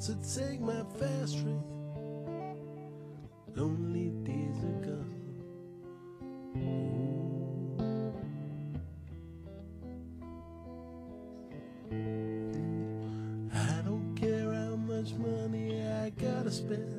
to take my fast train. Lonely days are gone. I don't care how much money I gotta spend.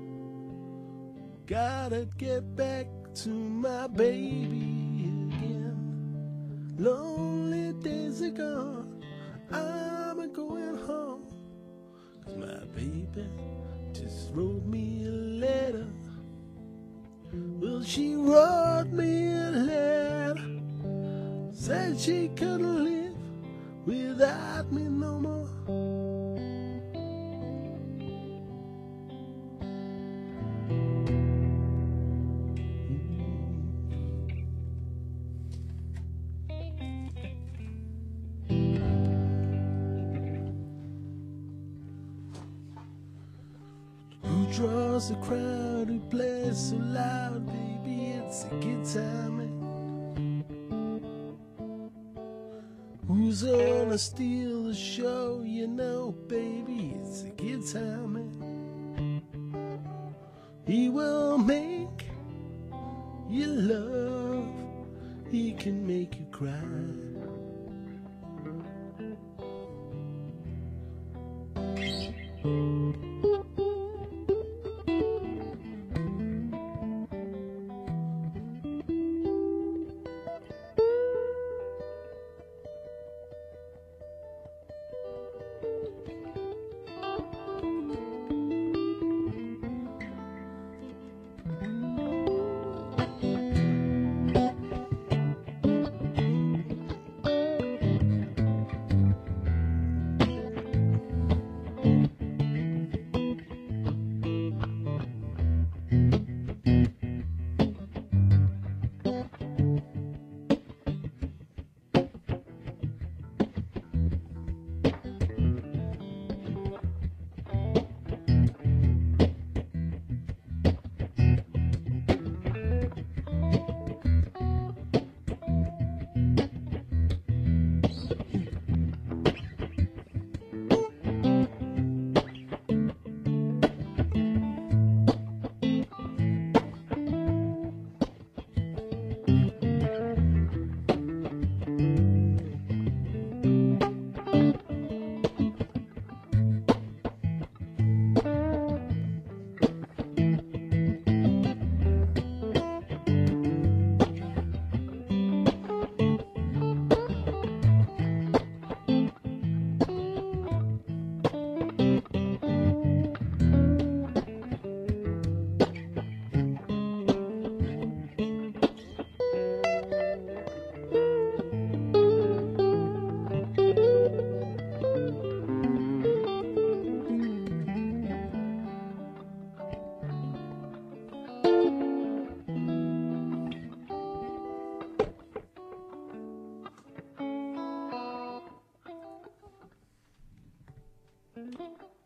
Gotta get back to my baby again. Lonely days are gone. I'm a going home. 'Cause my baby just wrote me a letter. Well, she wrote me a letter. Said she couldn't live without me no more. Who draws the crowd, who plays so loud, baby, it's a guitar man. Who's gonna steal the show, you know, baby, it's a guitar man. He will make you love, he can make you cry. Thank you.